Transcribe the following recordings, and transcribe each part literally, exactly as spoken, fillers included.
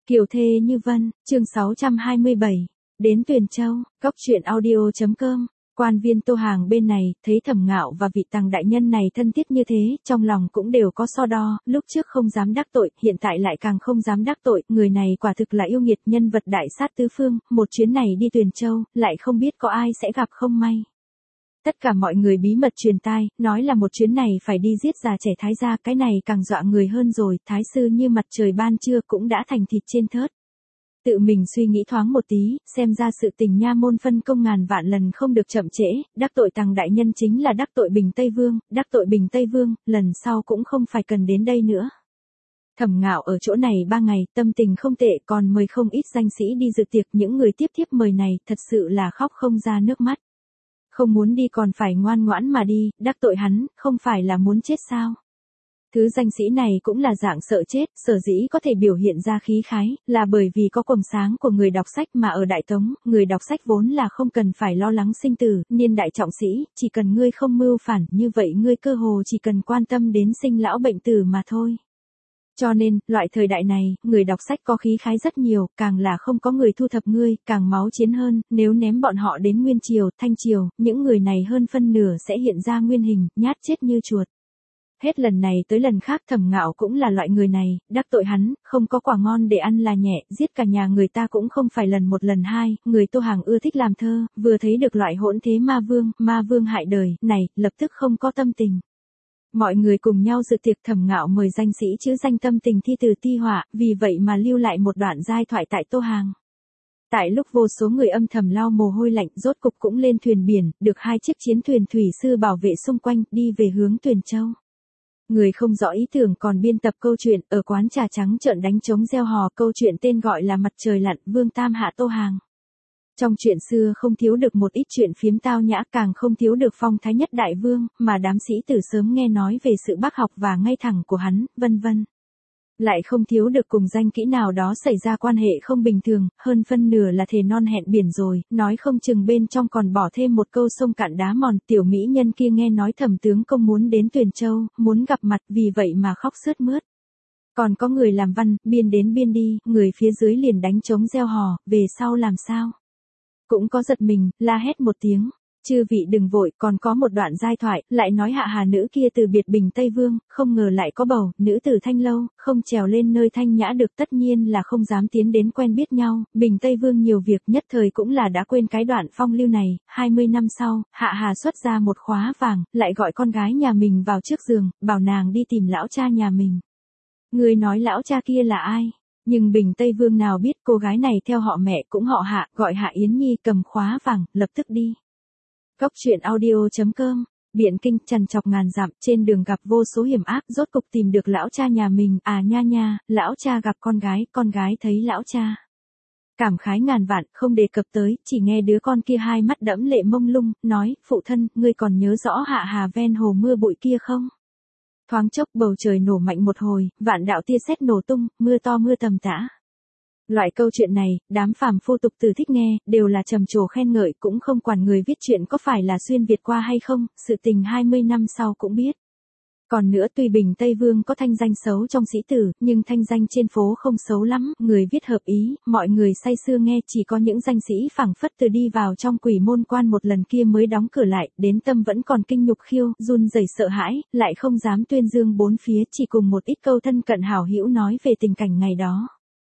Kiều thê như vân, chương sáu trăm hai mươi bảy, đến Tuyền Châu, góc truyện audio chấm com. Quan viên Tô Hàng bên này, thấy Thẩm Ngạo và vị Tằng đại nhân này thân thiết như thế, trong lòng cũng đều có so đo, lúc trước không dám đắc tội, hiện tại lại càng không dám đắc tội, người này quả thực là yêu nghiệt, nhân vật đại sát tứ phương, một chuyến này đi Tuyền Châu, lại không biết có ai sẽ gặp không may. Tất cả mọi người bí mật truyền tai, nói là một chuyến này phải đi giết già trẻ Thái gia, cái này càng dọa người hơn rồi, Thái sư như mặt trời ban trưa cũng đã thành thịt trên thớt. Tự mình suy nghĩ thoáng một tí, xem ra sự tình nha môn phân công ngàn vạn lần không được chậm trễ, đắc tội Tằng đại nhân chính là đắc tội Bình Tây Vương, đắc tội Bình Tây Vương, lần sau cũng không phải cần đến đây nữa. Thẩm Ngạo ở chỗ này ba ngày, tâm tình không tệ, còn mời không ít danh sĩ đi dự tiệc, những người tiếp tiếp mời này, thật sự là khóc không ra nước mắt. Không muốn đi còn phải ngoan ngoãn mà đi, đắc tội hắn, không phải là muốn chết sao? Thứ danh sĩ này cũng là dạng sợ chết, sở dĩ có thể biểu hiện ra khí khái, là bởi vì có quầng sáng của người đọc sách mà ở Đại Tống, người đọc sách vốn là không cần phải lo lắng sinh tử, niên đại trọng sĩ, chỉ cần ngươi không mưu phản, như vậy ngươi cơ hồ chỉ cần quan tâm đến sinh lão bệnh tử mà thôi. Cho nên, loại thời đại này, người đọc sách có khí khái rất nhiều, càng là không có người thu thập ngươi, càng máu chiến hơn, nếu ném bọn họ đến Nguyên Triều, Thanh Triều, những người này hơn phân nửa sẽ hiện ra nguyên hình, nhát chết như chuột. Hết lần này tới lần khác Thẩm Ngạo cũng là loại người này, đắc tội hắn, không có quả ngon để ăn là nhẹ, giết cả nhà người ta cũng không phải lần một lần hai, người Tô Hàng ưa thích làm thơ, vừa thấy được loại hỗn thế ma vương, ma vương hại đời, này, lập tức không có tâm tình. Mọi người cùng nhau dự tiệc, Thẩm Ngạo mời danh sĩ chữ danh tâm tình thi từ ti họa, vì vậy mà lưu lại một đoạn giai thoại tại Tô Hàng. Tại lúc vô số người âm thầm lau mồ hôi lạnh, rốt cục cũng lên thuyền biển, được hai chiếc chiến thuyền thủy sư bảo vệ xung quanh, đi về hướng Tuyền Châu. Người không rõ ý tưởng còn biên tập câu chuyện, ở quán trà trắng trợn đánh trống reo hò, câu chuyện tên gọi là Mặt trời lặn, Vương Tam hạ Tô Hàng. Trong chuyện xưa không thiếu được một ít chuyện phiếm tao nhã, càng không thiếu được phong thái nhất đại vương, mà đám sĩ tử sớm nghe nói về sự bác học và ngay thẳng của hắn, vân vân. Lại không thiếu được cùng danh kỹ nào đó xảy ra quan hệ không bình thường, hơn phân nửa là thề non hẹn biển rồi, nói không chừng bên trong còn bỏ thêm một câu sông cạn đá mòn, tiểu mỹ nhân kia nghe nói Thẩm tướng công muốn đến Tuyền Châu, muốn gặp mặt, vì vậy mà khóc sướt mướt. Còn có người làm văn, biên đến biên đi, người phía dưới liền đánh trống reo hò, về sau làm sao? Cũng có giật mình, la hét một tiếng. Chư vị đừng vội, còn có một đoạn giai thoại, lại nói hạ hà nữ kia từ biệt Bình Tây Vương, không ngờ lại có bầu, nữ tử thanh lâu, không trèo lên nơi thanh nhã được, tất nhiên là không dám tiến đến quen biết nhau, Bình Tây Vương nhiều việc, nhất thời cũng là đã quên cái đoạn phong lưu này, hai mươi năm sau, hạ hà xuất ra một khóa vàng, lại gọi con gái nhà mình vào trước giường, bảo nàng đi tìm lão cha nhà mình. Người nói lão cha kia là ai? Nhưng Bình Tây Vương nào biết cô gái này theo họ mẹ cũng họ Hạ, gọi Hạ Yến Nhi, cầm khóa vàng, lập tức đi. Góc truyện audio chấm com, Biện Kinh, trằn trọc ngàn dặm, trên đường gặp vô số hiểm ác, rốt cục tìm được lão cha nhà mình, à nha nha, lão cha gặp con gái, con gái thấy lão cha. Cảm khái ngàn vạn, không đề cập tới, chỉ nghe đứa con kia hai mắt đẫm lệ mông lung, nói, phụ thân, ngươi còn nhớ rõ hạ hà ven hồ mưa bụi kia không? Thoáng chốc bầu trời nổ mạnh một hồi, vạn đạo tia sét nổ tung, mưa to mưa tầm tã. Loại câu chuyện này, đám phàm phu tục tử thích nghe, đều là trầm trồ khen ngợi, cũng không quản người viết chuyện có phải là xuyên Việt qua hay không, sự tình hai mươi năm sau cũng biết. Còn nữa, tuy Bình Tây Vương có thanh danh xấu trong sĩ tử, nhưng thanh danh trên phố không xấu lắm, người viết hợp ý, mọi người say sưa nghe, chỉ có những danh sĩ phảng phất từ đi vào trong quỷ môn quan một lần kia mới đóng cửa lại, đến tâm vẫn còn kinh nhục khiêu, run rẩy sợ hãi, lại không dám tuyên dương bốn phía, chỉ cùng một ít câu thân cận hảo hữu nói về tình cảnh ngày đó.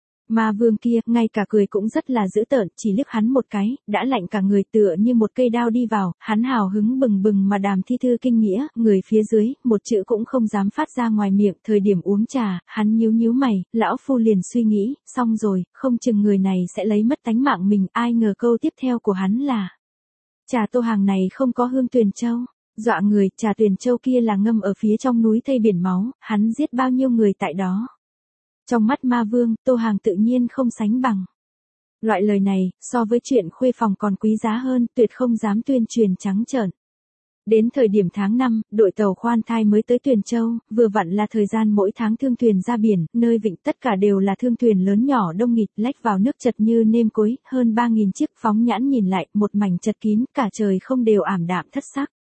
Ma vương kia, ngay cả cười cũng rất là dữ tợn, chỉ liếc hắn một cái, đã lạnh cả người, tựa như một cây đao đi vào, hắn hào hứng bừng bừng mà đàm thi thư kinh nghĩa, người phía dưới, một chữ cũng không dám phát ra ngoài miệng, thời điểm uống trà, hắn nhíu nhíu mày, lão phu liền suy nghĩ, xong rồi, không chừng người này sẽ lấy mất tánh mạng mình, ai ngờ câu tiếp theo của hắn là: trà Tô Hàng này không có hương Tuyền Châu. Dọa người, trà Tuyền Châu kia là ngâm ở phía trong núi thây biển máu, hắn giết bao nhiêu người tại đó. Trong mắt ma vương, Tô Hàng tự nhiên không sánh bằng. Loại lời này, so với chuyện khuê phòng còn quý giá hơn, tuyệt không dám tuyên truyền trắng trợn. Đến thời điểm tháng năm, đội tàu khoan thai mới tới Tuyền Châu, vừa vặn là thời gian mỗi tháng thương thuyền ra biển, nơi vịnh tất cả đều là thương thuyền lớn nhỏ đông nghịt, lách vào nước chật như nêm cối, hơn ba nghìn chiếc, phóng nhãn nhìn lại, một mảnh chật kín, cả trời không đều ảm đạm thất sắc.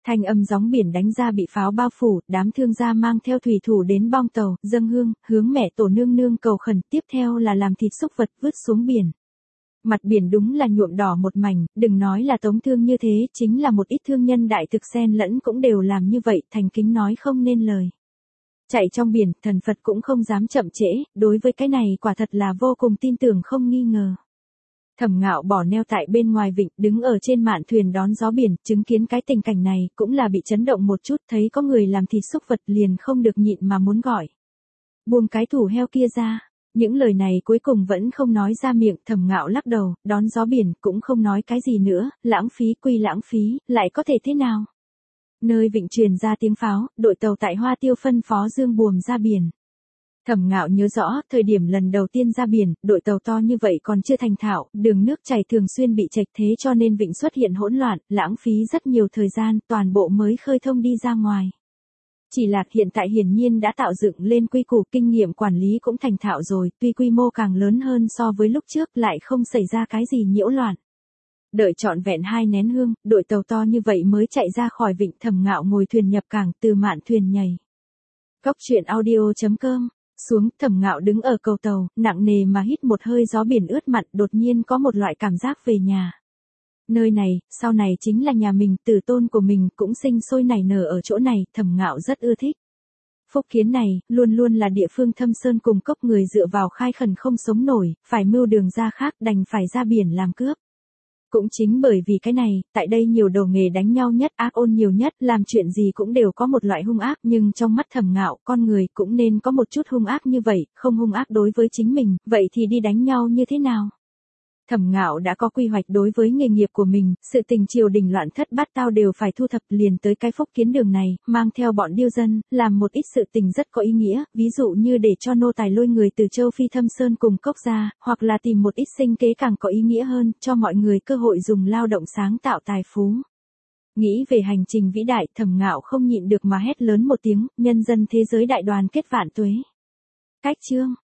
Thanh âm gióng biển đánh ra bị pháo bao phủ, đám thương gia mang theo thủy thủ đến bong tàu, dâng hương, hướng mẹ tổ nương nương cầu khẩn, tiếp theo là làm thịt súc vật vứt xuống biển. Mặt biển đúng là nhuộm đỏ một mảnh, đừng nói là tống thương như thế, chính là một ít thương nhân đại thực xen lẫn cũng đều làm như vậy, thành kính nói không nên lời. Chạy trong biển, thần Phật cũng không dám chậm trễ, đối với cái này quả thật là vô cùng tin tưởng không nghi ngờ. Thẩm Ngạo bỏ neo tại bên ngoài vịnh, đứng ở trên mạn thuyền đón gió biển, chứng kiến cái tình cảnh này, cũng là bị chấn động một chút, thấy có người làm thịt súc vật liền không được nhịn mà muốn gọi. Buông cái thủ heo kia ra. Những lời này cuối cùng vẫn không nói ra miệng, Thẩm Ngạo lắc đầu, đón gió biển, cũng không nói cái gì nữa, lãng phí quy lãng phí, lại có thể thế nào? Nơi vịnh truyền ra tiếng pháo, đội tàu tại Hoa Tiêu phân phó dương buồm ra biển. Thẩm Ngạo nhớ rõ, thời điểm lần đầu tiên ra biển, đội tàu to như vậy còn chưa thành thạo, đường nước chảy thường xuyên bị chệch thế cho nên vịnh xuất hiện hỗn loạn, lãng phí rất nhiều thời gian, toàn bộ mới khơi thông đi ra ngoài. Chỉ là hiện tại hiển nhiên đã tạo dựng lên quy củ, kinh nghiệm quản lý cũng thành thạo rồi, tuy quy mô càng lớn hơn so với lúc trước lại không xảy ra cái gì nhiễu loạn. Đợi trọn vẹn hai nén hương, đội tàu to như vậy mới chạy ra khỏi vịnh. Thẩm Ngạo ngồi thuyền nhập cảng, từ mạn thuyền nhảy. Góc truyện audio chấm com xuống, Thẩm Ngạo đứng ở cầu tàu, nặng nề mà hít một hơi gió biển ướt mặn, đột nhiên có một loại cảm giác về nhà. Nơi này, sau này chính là nhà mình, tử tôn của mình cũng sinh sôi nảy nở ở chỗ này, Thẩm Ngạo rất ưa thích. Phúc Kiến này, luôn luôn là địa phương thâm sơn cùng cốc, người dựa vào khai khẩn không sống nổi, phải mưu đường ra khác, đành phải ra biển làm cướp. Cũng chính bởi vì cái này, tại đây nhiều đầu nghề đánh nhau nhất, ác ôn nhiều nhất, làm chuyện gì cũng đều có một loại hung ác, nhưng trong mắt Thẩm Ngạo, con người cũng nên có một chút hung ác như vậy, không hung ác đối với chính mình, vậy thì đi đánh nhau như thế nào? Thẩm Ngạo đã có quy hoạch đối với nghề nghiệp của mình, sự tình triều đình loạn thất bát tao đều phải thu thập, liền tới cái Phúc Kiến đường này, mang theo bọn điêu dân, làm một ít sự tình rất có ý nghĩa, ví dụ như để cho nô tài lôi người từ châu Phi thâm sơn cùng cốc ra, hoặc là tìm một ít sinh kế càng có ý nghĩa hơn, cho mọi người cơ hội dùng lao động sáng tạo tài phú. Nghĩ về hành trình vĩ đại, Thẩm Ngạo không nhịn được mà hét lớn một tiếng, nhân dân thế giới đại đoàn kết vạn tuế. Cách chương